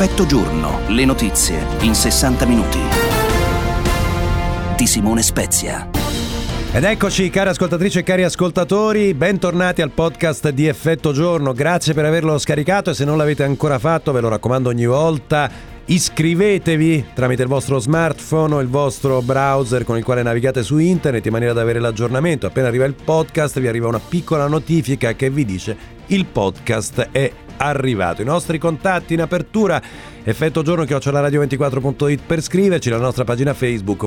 Effetto giorno, le notizie in 60 minuti. Di Simone Spezia. Ed eccoci, cari ascoltatrici e cari ascoltatori, bentornati al podcast di Effetto Giorno. Grazie per averlo scaricato e se non l'avete ancora fatto, ve lo raccomando ogni volta, iscrivetevi tramite il vostro smartphone o il vostro browser con il quale navigate su internet in maniera da avere l'aggiornamento. Appena arriva il podcast vi arriva una piccola notifica che vi dice il podcast è arrivato. I nostri contatti in apertura: effettogiorno@radio24.it per scriverci, la nostra pagina Facebook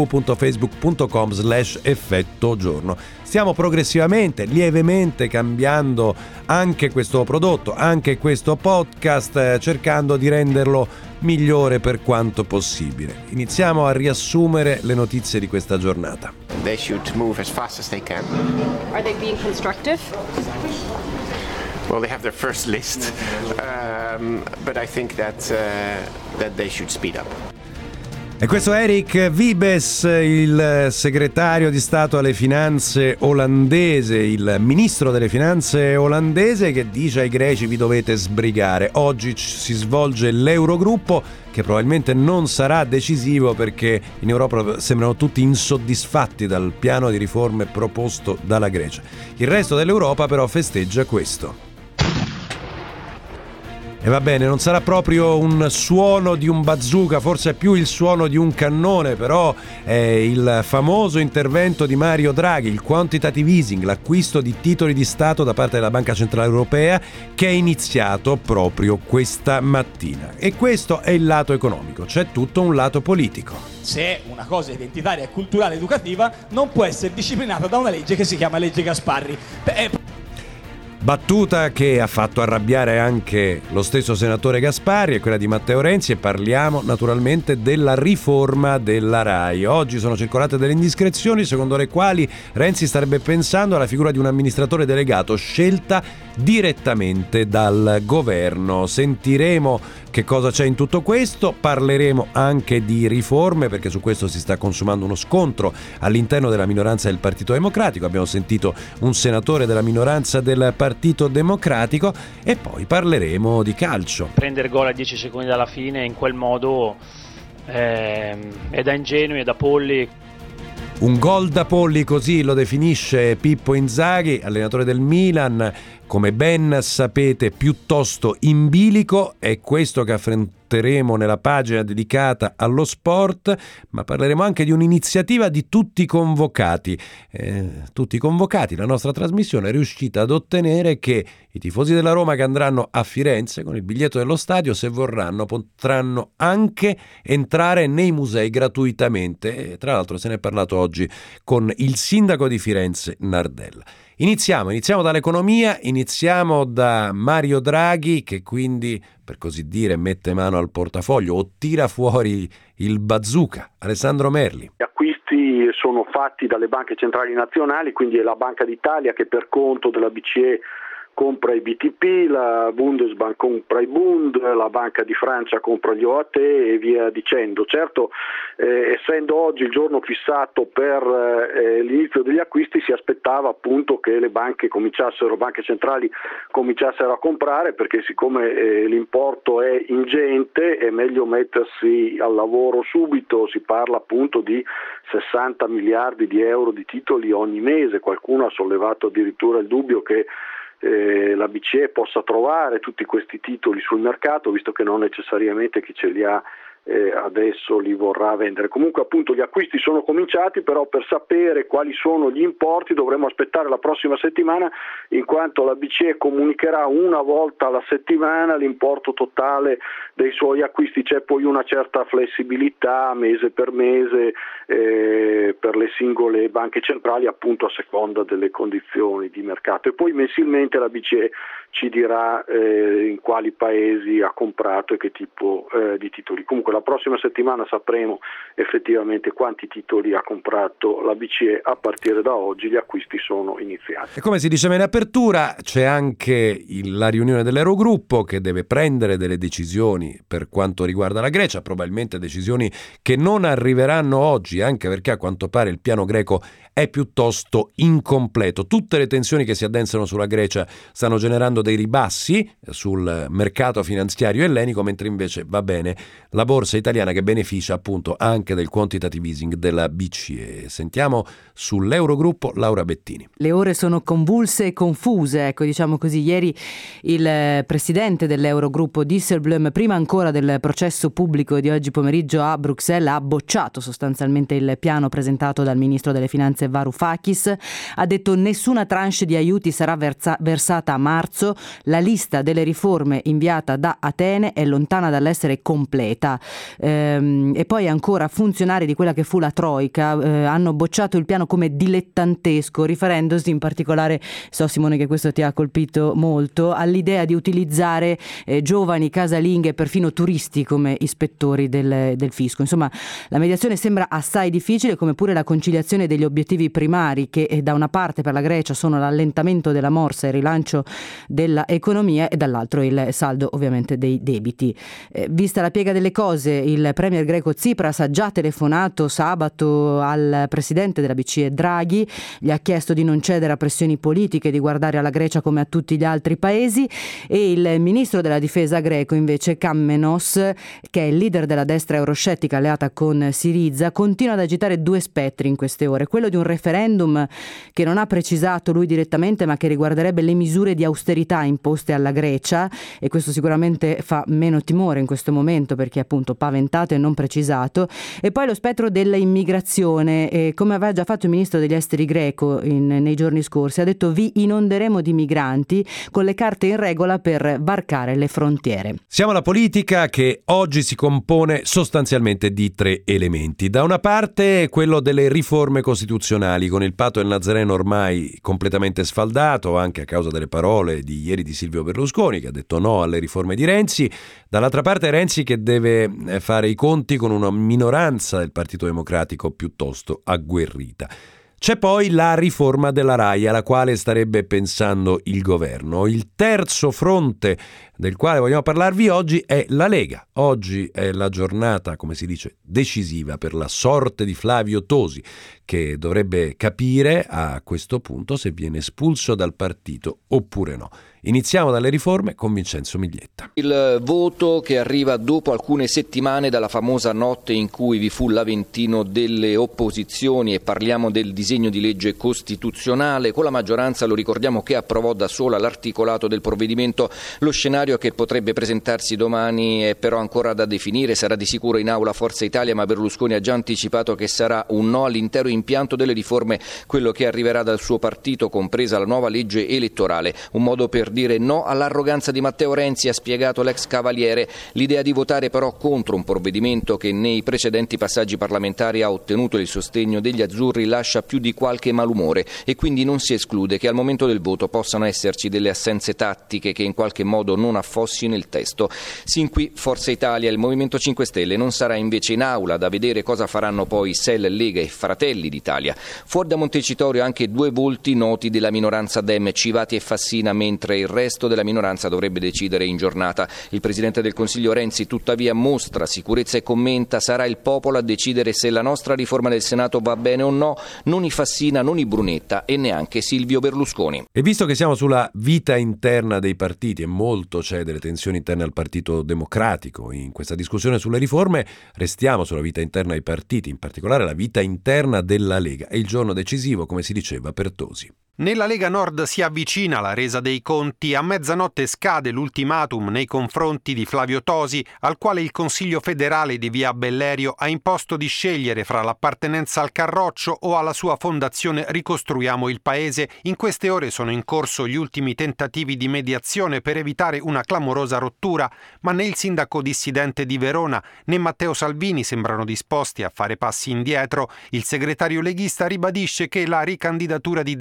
www.facebook.com/effettogiorno. Stiamo progressivamente, lievemente cambiando anche questo prodotto, anche questo podcast, cercando di renderlo migliore per quanto possibile. Iniziamo a riassumere le notizie di questa giornata. They should move as fast as they can. Are they being constructive? Well, they have their first list, but I think that they should speed up. E questo è Erik Wiebes, il segretario di Stato alle finanze olandese, il ministro delle finanze olandese, che dice ai greci: vi dovete sbrigare. Oggi si svolge l'Eurogruppo, che probabilmente non sarà decisivo perché in Europa sembrano tutti insoddisfatti dal piano di riforme proposto dalla Grecia. Il resto dell'Europa però festeggia questo. E va bene, non sarà proprio un suono di un bazooka, forse è più il suono di un cannone, però è il famoso intervento di Mario Draghi, il quantitative easing, l'acquisto di titoli di Stato da parte della Banca Centrale Europea, che è iniziato proprio questa mattina. E questo è il lato economico, c'è tutto un lato politico. Se una cosa identitaria, culturale, educativa, non può essere disciplinata da una legge che si chiama legge Gasparri. Battuta che ha fatto arrabbiare anche lo stesso senatore Gasparri e quella di Matteo Renzi, e parliamo naturalmente della riforma della RAI. Oggi sono circolate delle indiscrezioni secondo le quali Renzi starebbe pensando alla figura di un amministratore delegato scelta direttamente dal governo. Sentiremo che cosa c'è in tutto questo, parleremo anche di riforme perché su questo si sta consumando uno scontro all'interno della minoranza del Partito Democratico. Abbiamo sentito un senatore della minoranza del Partito Democratico e poi parleremo di calcio. Prendere gol a 10 secondi dalla fine in quel modo è da ingenui e da polli. Un gol da polli, così lo definisce Pippo Inzaghi, allenatore del Milan, come ben sapete piuttosto in bilico. È questo che affronteremo nella pagina dedicata allo sport, ma parleremo anche di un'iniziativa di tutti convocati. La nostra trasmissione è riuscita ad ottenere che i tifosi della Roma che andranno a Firenze con il biglietto dello stadio, se vorranno, potranno anche entrare nei musei gratuitamente. E tra l'altro se ne è parlato oggi con il sindaco di Firenze, Nardella. Iniziamo dall'economia, iniziamo da Mario Draghi, che quindi, per così dire, mette mano al portafoglio o tira fuori il bazooka. Alessandro Merli. Gli acquisti sono fatti dalle banche centrali nazionali, quindi è la Banca d'Italia che per conto della BCE compra i BTP, la Bundesbank compra i Bund, la Banca di Francia compra gli OAT e via dicendo. Certo, essendo oggi il giorno fissato per l'inizio degli acquisti, si aspettava appunto che le banche centrali cominciassero a comprare, perché siccome l'importo è ingente è meglio mettersi al lavoro subito. Si parla appunto di 60 miliardi di euro di titoli ogni mese. Qualcuno ha sollevato addirittura il dubbio che la BCE possa trovare tutti questi titoli sul mercato, visto che non necessariamente chi ce li ha adesso li vorrà vendere. Comunque appunto gli acquisti sono cominciati, però per sapere quali sono gli importi dovremo aspettare la prossima settimana, in quanto la BCE comunicherà una volta alla settimana l'importo totale dei suoi acquisti. C'è poi una certa flessibilità mese per mese per le singole banche centrali, appunto a seconda delle condizioni di mercato, e poi mensilmente la BCE ci dirà in quali paesi ha comprato e che tipo di titoli. Comunque La prossima settimana sapremo effettivamente quanti titoli ha comprato la BCE. A partire da oggi gli acquisti sono iniziati. E come si diceva in apertura, c'è anche la riunione dell'Eurogruppo che deve prendere delle decisioni per quanto riguarda la Grecia, probabilmente decisioni che non arriveranno oggi, anche perché a quanto pare il piano greco è piuttosto incompleto. Tutte le tensioni che si addensano sulla Grecia stanno generando dei ribassi sul mercato finanziario ellenico, mentre invece va bene la borsa italiana che beneficia appunto anche del quantitative easing della BCE. Sentiamo sull'Eurogruppo Laura Bettini. Le ore sono convulse e confuse, ecco, diciamo così. Ieri il presidente dell'Eurogruppo Dijsselbloem, prima ancora del processo pubblico di oggi pomeriggio a Bruxelles, ha bocciato sostanzialmente il piano presentato dal ministro delle finanze Varoufakis. Ha detto nessuna tranche di aiuti sarà versata a marzo, la lista delle riforme inviata da Atene è lontana dall'essere completa. E poi ancora funzionari di quella che fu la Troika hanno bocciato il piano come dilettantesco, riferendosi in particolare, so Simone che questo ti ha colpito molto, all'idea di utilizzare giovani casalinghe e perfino turisti come ispettori del fisco. Insomma, la mediazione sembra assai difficile, come pure la conciliazione degli obiettivi primari che da una parte per la Grecia sono l'allentamento della morsa e il rilancio della economia e dall'altro il saldo ovviamente dei debiti. Vista la piega delle cose, il premier greco Tsipras ha già telefonato sabato al presidente della BCE Draghi, gli ha chiesto di non cedere a pressioni politiche, di guardare alla Grecia come a tutti gli altri paesi, e il ministro della difesa greco invece Kammenos, che è il leader della destra euroscettica alleata con Syriza, continua ad agitare due spettri in queste ore, quello di un referendum che non ha precisato lui direttamente ma che riguarderebbe le misure di austerità imposte alla Grecia, e questo sicuramente fa meno timore in questo momento perché è appunto paventato e non precisato, e poi lo spettro dell'immigrazione, come aveva già fatto il ministro degli esteri greco nei giorni scorsi, ha detto vi inonderemo di migranti con le carte in regola per varcare le frontiere. Siamo alla politica che oggi si compone sostanzialmente di tre elementi. Da una parte quello delle riforme costituzionali, con il patto del Nazareno ormai completamente sfaldato anche a causa delle parole di ieri di Silvio Berlusconi, che ha detto no alle riforme di Renzi. Dall'altra parte Renzi che deve fare i conti con una minoranza del Partito Democratico piuttosto agguerrita. C'è poi la riforma della RAI alla quale starebbe pensando il governo. Il terzo fronte del quale vogliamo parlarvi oggi è la Lega. Oggi è la giornata, come si dice, decisiva per la sorte di Flavio Tosi, che dovrebbe capire a questo punto se viene espulso dal partito oppure no. Iniziamo dalle riforme con Vincenzo Miglietta. Il voto che arriva dopo alcune settimane dalla famosa notte in cui vi fu l'Aventino delle opposizioni, e parliamo del disegno di legge costituzionale. Con la maggioranza, lo ricordiamo, che approvò da sola l'articolato del provvedimento. Lo scenario che potrebbe presentarsi domani è però ancora da definire. Sarà di sicuro in aula Forza Italia, ma Berlusconi ha già anticipato che sarà un no all'intero impianto delle riforme, quello che arriverà dal suo partito, compresa la nuova legge elettorale. Un modo per dire no all'arroganza di Matteo Renzi, ha spiegato l'ex Cavaliere. L'idea di votare però contro un provvedimento che nei precedenti passaggi parlamentari ha ottenuto il sostegno degli azzurri lascia più di qualche malumore, e quindi non si esclude che al momento del voto possano esserci delle assenze tattiche che in qualche modo non affossino il testo. Sin qui Forza Italia. Il Movimento 5 Stelle non sarà invece in aula, da vedere cosa faranno poi SEL, Lega e Fratelli d'Italia. Fuori da Montecitorio anche due volti noti della minoranza Dem, Civati e Fassina, mentre il resto della minoranza dovrebbe decidere in giornata. Il Presidente del Consiglio Renzi tuttavia mostra sicurezza e commenta: sarà il popolo a decidere se la nostra riforma del Senato va bene o no, non i Fassina, non i Brunetta e neanche Silvio Berlusconi. E visto che siamo sulla vita interna dei partiti, e molto c'è delle tensioni interne al Partito Democratico in questa discussione sulle riforme, restiamo sulla vita interna ai partiti, in particolare la vita interna della Lega. È il giorno decisivo, come si diceva, per Tosi. Nella Lega Nord si avvicina la resa dei conti. A mezzanotte scade l'ultimatum nei confronti di Flavio Tosi, al quale il Consiglio federale di Via Bellerio ha imposto di scegliere fra l'appartenenza al Carroccio o alla sua fondazione Ricostruiamo il Paese. In queste ore sono in corso gli ultimi tentativi di mediazione per evitare una clamorosa rottura, ma né il sindaco dissidente di Verona né Matteo Salvini sembrano disposti a fare passi indietro. Il segretario leghista ribadisce che la ricandidatura di Zaia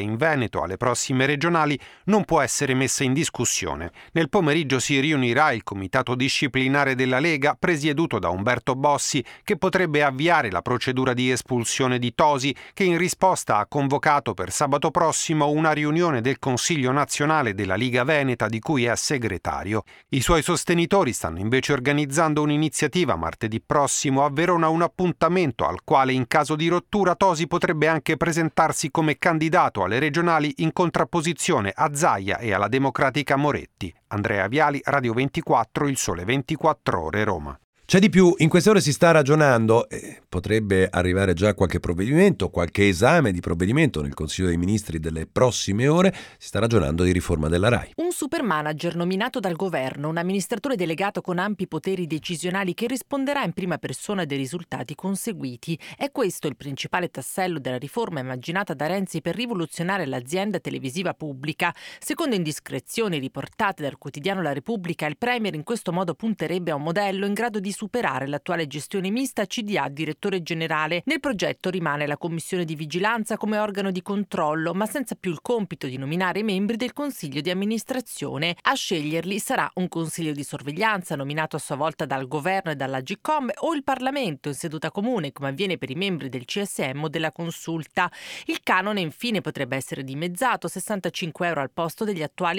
in Veneto alle prossime regionali non può essere messa in discussione. Nel pomeriggio si riunirà il comitato disciplinare della Lega, presieduto da Umberto Bossi, che potrebbe avviare la procedura di espulsione di Tosi, che in risposta ha convocato per sabato prossimo una riunione del Consiglio nazionale della Liga Veneta di cui è segretario. I suoi sostenitori stanno invece organizzando un'iniziativa martedì prossimo a Verona, un appuntamento al quale in caso di rottura Tosi potrebbe anche presentarsi come candidato alle regionali in contrapposizione a Zaia e alla democratica Moretti. Andrea Viali, Radio 24, Il Sole 24 Ore, Roma. C'è di più, in queste ore si sta ragionando, potrebbe arrivare già qualche provvedimento, qualche esame di provvedimento nel Consiglio dei Ministri delle prossime ore, si sta ragionando di riforma della RAI. Un supermanager nominato dal governo, un amministratore delegato con ampi poteri decisionali che risponderà in prima persona dei risultati conseguiti. È questo il principale tassello della riforma immaginata da Renzi per rivoluzionare l'azienda televisiva pubblica. Secondo indiscrezioni riportate dal quotidiano La Repubblica, il Premier in questo modo punterebbe a un modello in grado di superare l'attuale gestione mista CDA-direttore generale. Nel progetto rimane la commissione di vigilanza come organo di controllo, ma senza più il compito di nominare i membri del consiglio di amministrazione. A sceglierli sarà un consiglio di sorveglianza nominato a sua volta dal governo e dall'Agcom o il Parlamento in seduta comune, come avviene per i membri del CSM o della Consulta. Il canone infine potrebbe essere dimezzato, 65 euro al posto degli attuali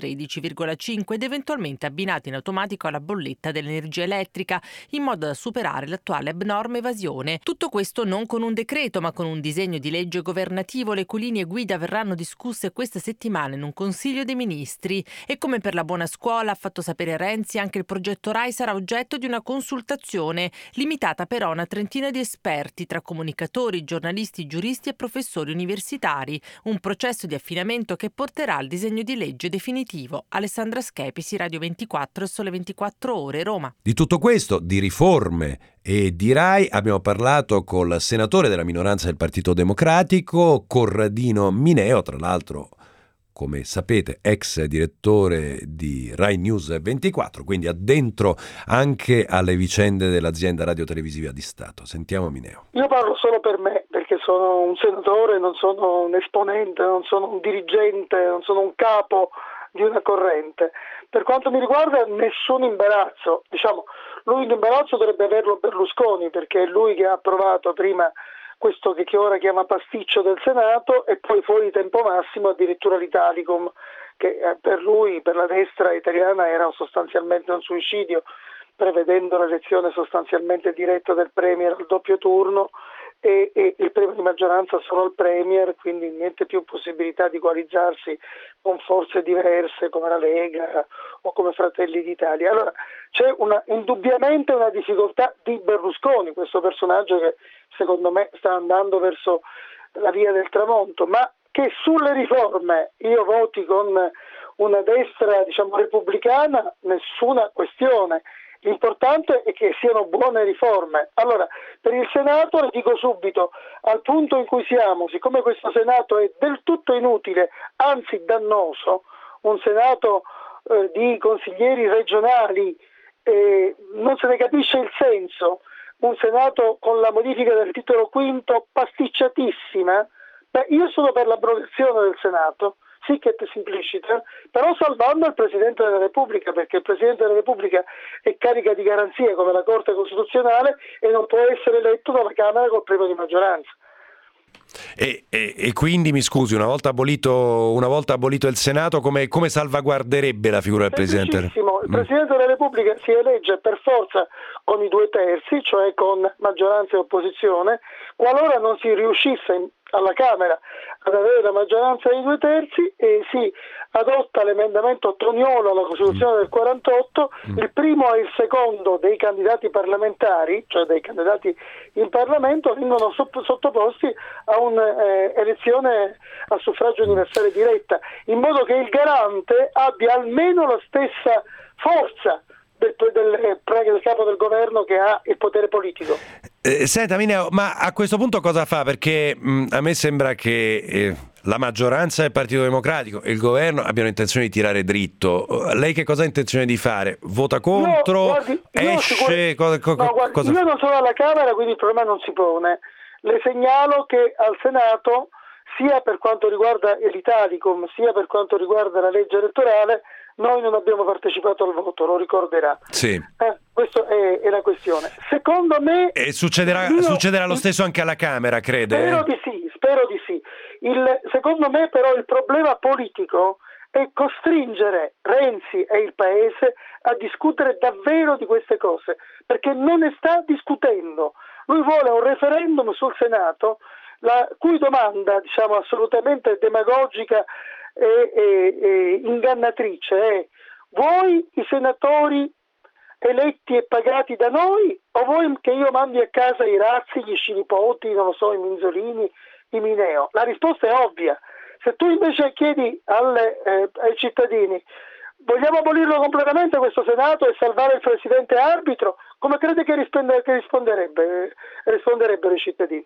113,5 ed eventualmente abbinato in automatico alla bolletta dell'energia elettrica, in modo da superare l'attuale abnorme evasione. Tutto questo non con un decreto, ma con un disegno di legge governativo, le cui linee guida verranno discusse questa settimana in un Consiglio dei Ministri. E come per la buona scuola, ha fatto sapere Renzi, anche il progetto RAI sarà oggetto di una consultazione, limitata però a una trentina di esperti, tra comunicatori, giornalisti, giuristi e professori universitari. Un processo di affinamento che porterà al disegno di legge definitivo. Alessandra Schepisi, Radio 24 e Sole 24 Ore, Roma. Di tutto questo, di riforme e di RAI, abbiamo parlato col senatore della minoranza del Partito Democratico, Corradino Mineo, tra l'altro, come sapete, ex direttore di Rai News 24, quindi addentro anche alle vicende dell'azienda radiotelevisiva di Stato. Sentiamo Mineo. Io parlo solo per me, perché sono un senatore, non sono un esponente, non sono un dirigente, non sono un capo di una corrente. Per quanto mi riguarda nessun imbarazzo, l'unico imbarazzo dovrebbe averlo Berlusconi, perché è lui che ha approvato prima questo che ora chiama pasticcio del Senato e poi fuori tempo massimo addirittura l'Italicum, che per lui, per la destra italiana, era sostanzialmente un suicidio, prevedendo l'elezione sostanzialmente diretta del Premier al doppio turno e il premio di maggioranza solo al Premier, quindi niente più possibilità di coalizzarsi con forze diverse come la Lega o come Fratelli d'Italia. Allora c'è indubbiamente una difficoltà di Berlusconi, questo personaggio che secondo me sta andando verso la via del tramonto, ma che sulle riforme io voti con una destra repubblicana, nessuna questione. L'importante è che siano buone riforme. Allora, per il Senato, le dico subito, al punto in cui siamo, siccome questo Senato è del tutto inutile, anzi dannoso, un Senato di consiglieri regionali, non se ne capisce il senso, un Senato con la modifica del titolo quinto pasticciatissima, io sono per l'abrogazione del Senato, sic et simpliciter, però salvando il Presidente della Repubblica, perché il Presidente della Repubblica è carica di garanzia come la Corte Costituzionale e non può essere eletto dalla Camera col premio di maggioranza. E quindi mi scusi, una volta abolito il Senato, come salvaguarderebbe la figura del Presidente? Il Presidente della Repubblica si elegge per forza con i 2/3, cioè con maggioranza e opposizione. Qualora non si riuscisse alla Camera ad avere la maggioranza dei 2/3 e si adotta l'emendamento Toniolo alla Costituzione del 48, il primo e il secondo dei candidati parlamentari, cioè dei candidati in Parlamento, vengono sottoposti a un'elezione a suffragio universale diretta, in modo che il garante abbia almeno la stessa forza del capo del governo che ha il potere politico. Senta Mineo, ma a questo punto cosa fa? Perché a me sembra che la maggioranza del Partito Democratico e il governo abbiano intenzione di tirare dritto. Lei che cosa ha intenzione di fare? Vota contro? Esce? Io non sono alla Camera, quindi il problema non si pone. Le segnalo che al Senato sia per quanto riguarda l'Italicum, sia per quanto riguarda la legge elettorale, noi non abbiamo partecipato al voto, lo ricorderà. Sì. Questa è la questione. Secondo me... E succederà lo stesso anche alla Camera, crede? Spero di sì. Secondo me però il problema politico è costringere Renzi e il Paese a discutere davvero di queste cose, perché non ne sta discutendo. Lui vuole un referendum sul Senato, la cui domanda, diciamo, assolutamente demagogica e ingannatrice è: vuoi i senatori eletti e pagati da noi, o vuoi che io mandi a casa i Razzi, gli Scilipoti, non lo so, i Minzolini, i Mineo? La risposta è ovvia. Se tu invece chiedi ai cittadini: vogliamo abolirlo completamente questo Senato e salvare il presidente arbitro, come crede che risponderebbero i cittadini?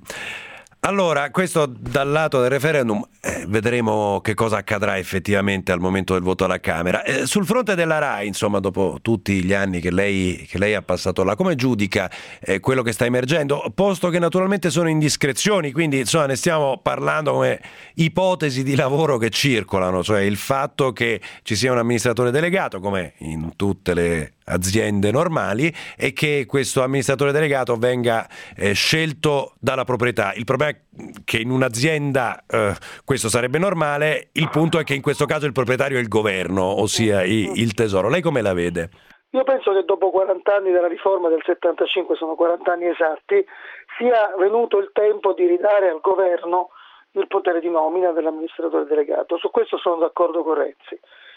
Allora, questo dal lato del referendum, vedremo che cosa accadrà effettivamente al momento del voto alla Camera. Sul fronte della RAI, insomma, dopo tutti gli anni che lei ha passato là, come giudica quello che sta emergendo? Posto che naturalmente sono indiscrezioni, quindi insomma ne stiamo parlando come ipotesi di lavoro che circolano, cioè il fatto che ci sia un amministratore delegato, come in tutte le aziende normali, e che questo amministratore delegato venga scelto dalla proprietà. Il problema è che in un'azienda questo sarebbe normale, il punto è che in questo caso il proprietario è il governo, ossia il tesoro. Lei come la vede? Io penso che dopo 40 anni della riforma del 75, sono 40 anni esatti, sia venuto il tempo di ridare al governo il potere di nomina dell'amministratore delegato. Su questo sono d'accordo con Renzi.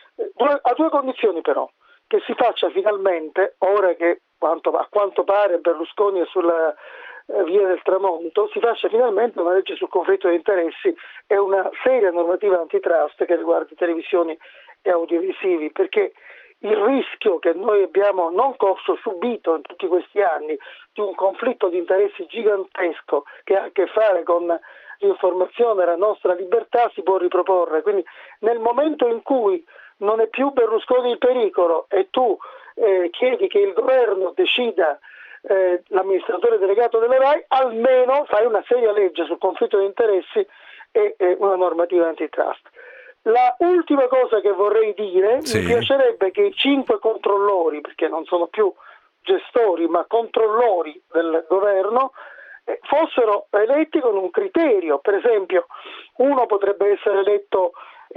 A due condizioni però: che si faccia finalmente, ora che a quanto pare Berlusconi è sulla via del tramonto, si faccia finalmente una legge sul conflitto di interessi e una seria normativa antitrust che riguardi televisioni e audiovisivi, perché il rischio che noi abbiamo non corso, subito in tutti questi anni, di un conflitto di interessi gigantesco che ha a che fare con l'informazione e la nostra libertà si può riproporre. Quindi nel momento in cui non è più Berlusconi il pericolo e tu chiedi che il governo decida l'amministratore delegato della RAI, almeno fai una seria legge sul conflitto di interessi e una normativa antitrust. La ultima cosa che vorrei dire, sì, mi piacerebbe che i 5 controllori, perché non sono più gestori ma controllori del governo, fossero eletti con un criterio. Per esempio, uno potrebbe essere eletto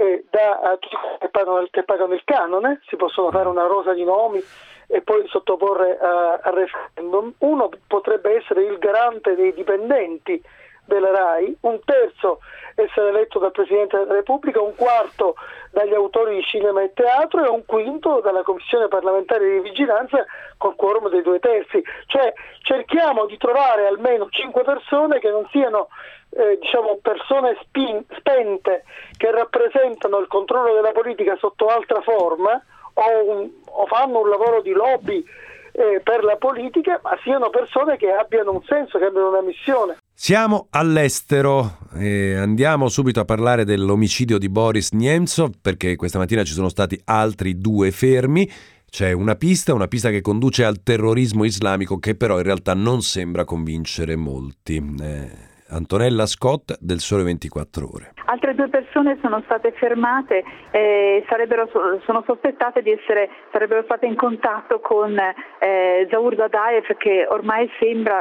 da tutti che pagano il canone, si possono fare una rosa di nomi e poi sottoporre a referendum. Uno potrebbe essere il garante dei dipendenti della RAI, un terzo essere eletto dal Presidente della Repubblica, un quarto dagli autori di cinema e teatro e un quinto dalla Commissione parlamentare di vigilanza col quorum dei 2/3. Cioè cerchiamo di trovare almeno 5 persone che non siano persone spente, che rappresentano il controllo della politica sotto altra forma o fanno un lavoro di lobby per la politica, ma siano persone che abbiano un senso, che abbiano una missione. Siamo all'estero e andiamo subito a parlare dell'omicidio di Boris Nemtsov, perché questa mattina ci sono stati altri 2 fermi. C'è una pista che conduce al terrorismo islamico, che però in realtà non sembra convincere molti. Antonella Scott del Sole 24 Ore. Altre 2 persone sono state fermate, sono sospettate sarebbero state in contatto con Zaur Dadaev, che ormai sembra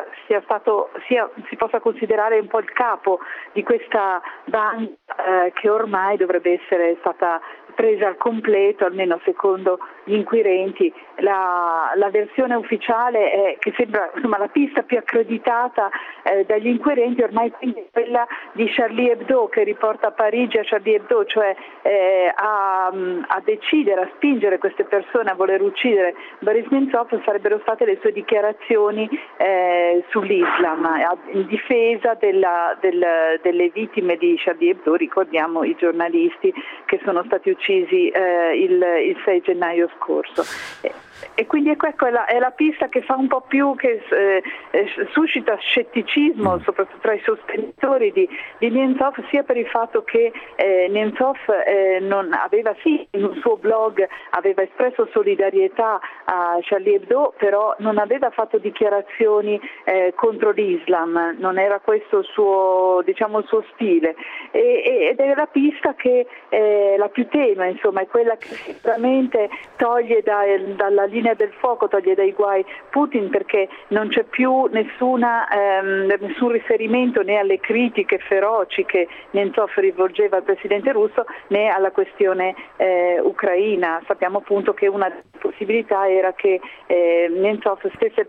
si possa considerare un po' il capo di questa banda che ormai dovrebbe essere stata presa al completo, almeno secondo gli inquirenti. La versione ufficiale è che sembra, insomma, la pista più accreditata dagli inquirenti ormai, quindi è quella di Charlie Hebdo, che riporta a Parigi a Charlie Hebdo, cioè a decidere, a spingere queste persone a voler uccidere Boris Nemtsov sarebbero state le sue dichiarazioni sull'Islam in difesa delle vittime di Charlie Hebdo. Ricordiamo i giornalisti che sono stati uccisi il 6 gennaio scorso. E quindi ecco, è la pista che fa un po' più, che suscita scetticismo soprattutto tra i sostenitori di Nemtsov, sia per il fatto che Nemtsov non aveva, sì, in un suo blog aveva espresso solidarietà a Charlie Hebdo, però non aveva fatto dichiarazioni contro l'Islam, non era questo il suo stile, ed è la pista che la più tenue, insomma, è quella che sicuramente toglie dalla linea del fuoco, toglie dai guai Putin, perché non c'è più nessun riferimento né alle critiche feroci che Nemtsov rivolgeva al presidente russo, né alla questione ucraina. Sappiamo appunto che una delle possibilità era che Nemtsov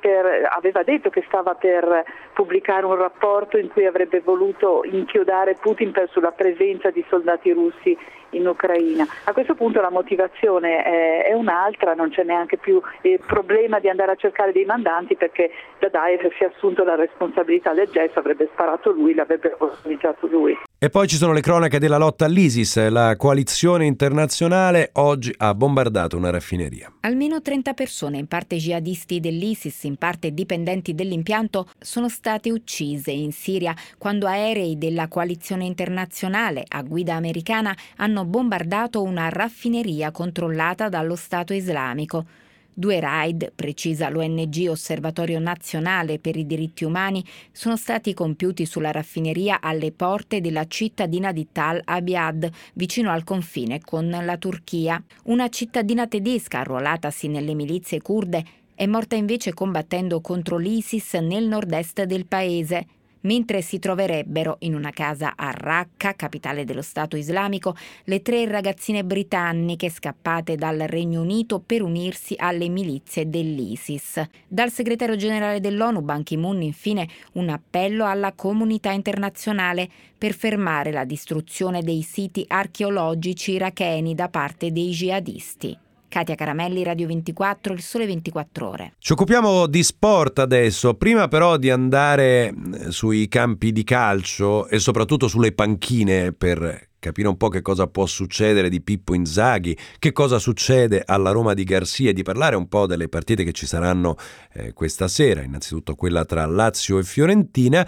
aveva detto che stava per pubblicare un rapporto in cui avrebbe voluto inchiodare Putin sulla presenza di soldati russi in Ucraina. A questo punto la motivazione è un'altra, non c'è neanche più il problema di andare a cercare dei mandanti, perché Dadaev si è assunto la responsabilità del gesto, avrebbe sparato lui, l'avrebbe organizzato lui. E poi ci sono le cronache della lotta all'ISIS. La coalizione internazionale oggi ha bombardato una raffineria. Almeno 30 persone, in parte jihadisti dell'ISIS, in parte dipendenti dell'impianto, sono state uccise in Siria quando aerei della coalizione internazionale a guida americana hanno bombardato una raffineria controllata dallo Stato islamico. 2 raid, precisa l'ONG Osservatorio Nazionale per i Diritti Umani, sono stati compiuti sulla raffineria alle porte della cittadina di Tal Abyad, vicino al confine con la Turchia. Una cittadina tedesca arruolatasi nelle milizie curde è morta invece combattendo contro l'ISIS nel nord-est del paese. Mentre si troverebbero in una casa a Raqqa, capitale dello Stato islamico, le 3 ragazzine britanniche scappate dal Regno Unito per unirsi alle milizie dell'ISIS. Dal segretario generale dell'ONU, Ban Ki-moon, infine, un appello alla comunità internazionale per fermare la distruzione dei siti archeologici iracheni da parte dei jihadisti. Katia Caramelli, Radio 24, Il Sole 24 Ore. Ci occupiamo di sport adesso, prima però di andare sui campi di calcio e soprattutto sulle panchine per capire un po' che cosa può succedere di Pippo Inzaghi, che cosa succede alla Roma di Garcia, e di parlare un po' delle partite che ci saranno questa sera, innanzitutto quella tra Lazio e Fiorentina.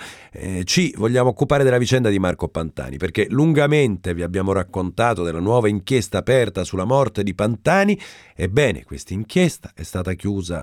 Ci vogliamo occupare della vicenda di Marco Pantani, perché lungamente vi abbiamo raccontato della nuova inchiesta aperta sulla morte di Pantani. Ebbene, questa inchiesta è stata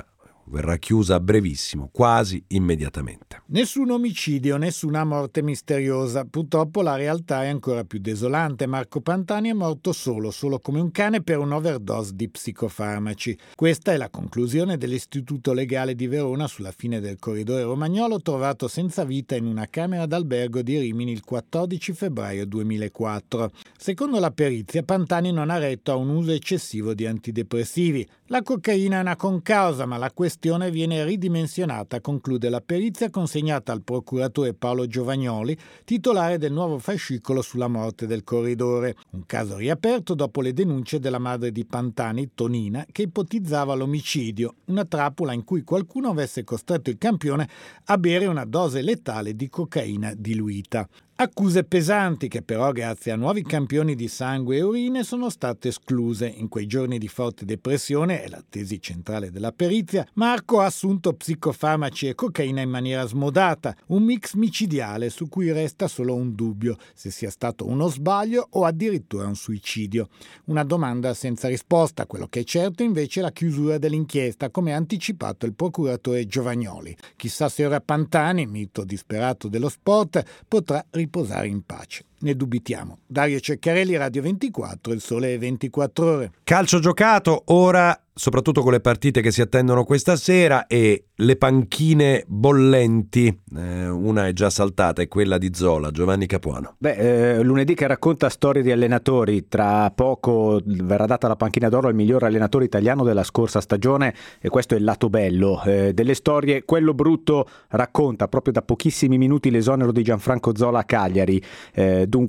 verrà chiusa a brevissimo, quasi immediatamente. Nessun omicidio, nessuna morte misteriosa. Purtroppo la realtà è ancora più desolante. Marco Pantani è morto solo come un cane per un'overdose di psicofarmaci. Questa è la conclusione dell'Istituto Legale di Verona sulla fine del corridore romagnolo trovato senza vita in una camera d'albergo di Rimini il 14 febbraio 2004. Secondo la perizia, Pantani non ha retto a un uso eccessivo di antidepressivi. La cocaina è una concausa, ma la questione viene ridimensionata, conclude la perizia consegnata al procuratore Paolo Giovagnoli, titolare del nuovo fascicolo sulla morte del corridore. Un caso riaperto dopo le denunce della madre di Pantani, Tonina, che ipotizzava l'omicidio, una trappola in cui qualcuno avesse costretto il campione a bere una dose letale di cocaina diluita. Accuse pesanti che però grazie a nuovi campioni di sangue e urine sono state escluse. In quei giorni di forte depressione, è la tesi centrale della perizia, Marco ha assunto psicofarmaci e cocaina in maniera smodata, un mix micidiale su cui resta solo un dubbio, se sia stato uno sbaglio o addirittura un suicidio. Una domanda senza risposta, quello che è certo invece è la chiusura dell'inchiesta, come ha anticipato il procuratore Giovagnoli. Chissà se ora Pantani, mito disperato dello sport, potrà riposare in pace. Ne dubitiamo. Dario Ceccarelli, Radio 24, Il Sole 24 Ore. Calcio giocato, ora soprattutto con le partite che si attendono questa sera e le panchine bollenti. Una è già saltata, è quella di Zola, Giovanni Capuano. Lunedì che racconta storie di allenatori. Tra poco verrà data la panchina d'oro al miglior allenatore italiano della scorsa stagione e questo è il lato bello delle storie. Quello brutto racconta proprio da pochissimi minuti l'esonero di Gianfranco Zola a Cagliari.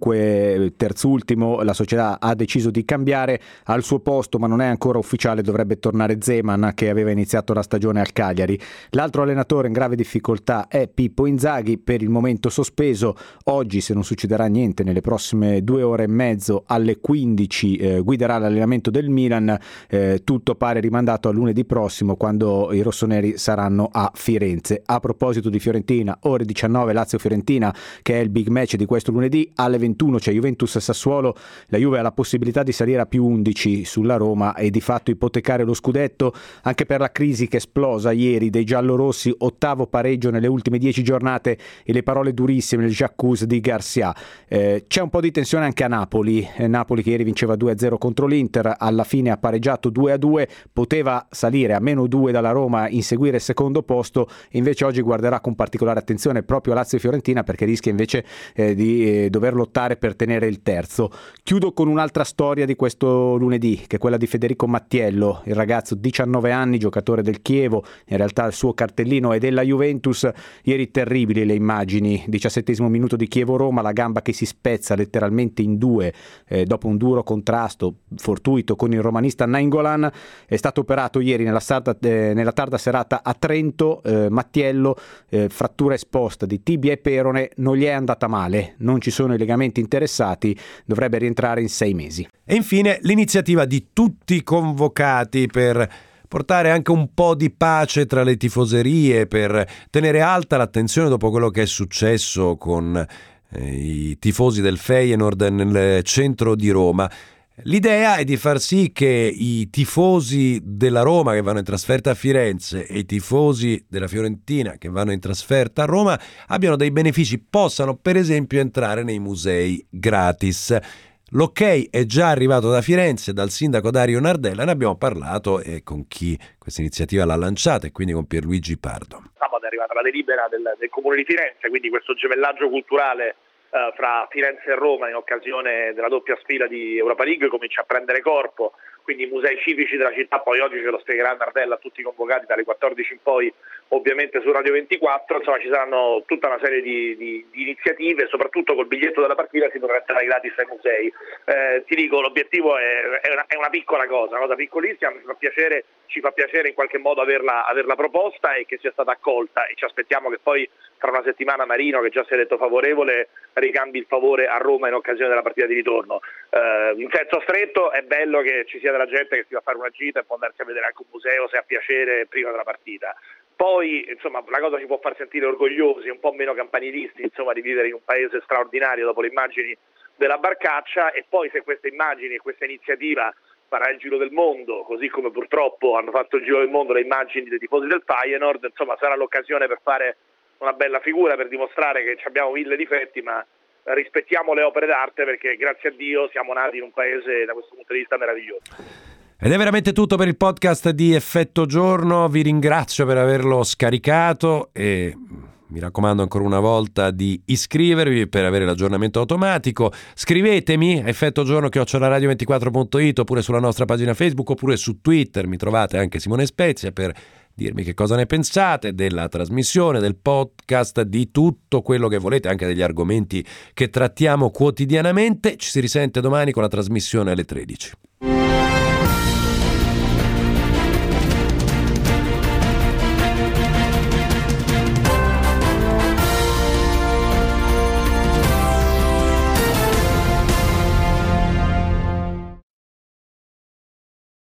Dunque terzultimo, la società ha deciso di cambiare al suo posto, ma non è ancora ufficiale, dovrebbe dovrebbe tornare Zeman, che aveva iniziato la stagione al Cagliari. L'altro allenatore in grave difficoltà è Pippo Inzaghi, per il momento sospeso. Oggi, se non succederà niente, nelle prossime 2 ore e mezzo alle 15 guiderà l'allenamento del Milan. Tutto pare rimandato a lunedì prossimo, quando i rossoneri saranno a Firenze. A proposito di Fiorentina, ore 19 Lazio-Fiorentina, che è il big match di questo lunedì. Alle 21 c'è Juventus-Sassuolo. La Juve ha la possibilità di salire a più 11 sulla Roma e di fatto ipotecare lo scudetto, anche per la crisi che è esplosa ieri dei giallorossi. 8º pareggio nelle ultime 10 giornate e le parole durissime nel jacuzzi di Garcia. C'è un po' di tensione anche a Napoli. Napoli che ieri vinceva 2-0 contro l'Inter, alla fine ha pareggiato 2-2, poteva salire a -2 dalla Roma, inseguire il secondo posto, invece oggi guarderà con particolare attenzione proprio Lazio e Fiorentina, perché rischia invece di dover lottare per tenere il terzo. Chiudo con un'altra storia di questo lunedì, che è quella di Federico Mattiello, il ragazzo 19 anni, giocatore del Chievo. In realtà il suo cartellino è della Juventus. Ieri terribili le immagini, 17° minuto di Chievo-Roma, la gamba che si spezza letteralmente in due dopo un duro contrasto fortuito con il romanista Nainggolan. È stato operato ieri nella tarda serata a Trento. Mattiello, frattura esposta di tibia e perone, non gli è andata male, non ci sono i legamenti interessati, dovrebbe rientrare in 6 mesi. E infine l'iniziativa di tutti i convocati per portare anche un po' di pace tra le tifoserie, per tenere alta l'attenzione dopo quello che è successo con i tifosi del Feyenoord nel centro di Roma. L'idea è di far sì che i tifosi della Roma che vanno in trasferta a Firenze e i tifosi della Fiorentina che vanno in trasferta a Roma abbiano dei benefici, possano per esempio entrare nei musei gratis. L'ok è già arrivato da Firenze, dal sindaco Dario Nardella. Ne abbiamo parlato con chi questa iniziativa l'ha lanciata, e quindi con Pierluigi Pardo. Sabato è arrivata la delibera del Comune di Firenze, quindi questo gemellaggio culturale fra Firenze e Roma in occasione della doppia sfida di Europa League comincia a prendere corpo. Quindi i musei civici della città, poi oggi ce lo spiegherà Nardella a tutti i convocati dalle 14 in poi, ovviamente su Radio 24, insomma ci saranno tutta una serie di iniziative, soprattutto col biglietto della partita si potrà entrare gratis ai musei. Ti dico, l'obiettivo è una piccola cosa, una cosa piccolissima, ci fa piacere in qualche modo averla proposta e che sia stata accolta, e ci aspettiamo che poi tra una settimana Marino, che già si è detto favorevole, ricambi il favore a Roma in occasione della partita di ritorno. In senso stretto è bello che ci sia della gente che si va a fare una gita e può andarsi a vedere anche un museo se ha piacere prima della partita. Poi, insomma, la cosa ci può far sentire orgogliosi, un po' meno campanilisti, insomma, di vivere in un paese straordinario dopo le immagini della barcaccia. E poi, se queste immagini e questa iniziativa farà il giro del mondo, così come purtroppo hanno fatto il giro del mondo le immagini dei tifosi del Feyenoord, insomma, sarà l'occasione per fare una bella figura, per dimostrare che abbiamo 1000 difetti, ma rispettiamo le opere d'arte, perché grazie a Dio siamo nati in un paese da questo punto di vista meraviglioso. Ed è veramente tutto per il podcast di Effetto Giorno. Vi ringrazio per averlo scaricato e mi raccomando ancora una volta di iscrivervi per avere l'aggiornamento automatico. Scrivetemi effettogiorno@radio24.it, oppure sulla nostra pagina Facebook, oppure su Twitter. Mi trovate anche Simone Spezia, per dirmi che cosa ne pensate della trasmissione, del podcast, di tutto quello che volete, anche degli argomenti che trattiamo quotidianamente. Ci si risente domani con la trasmissione alle 13.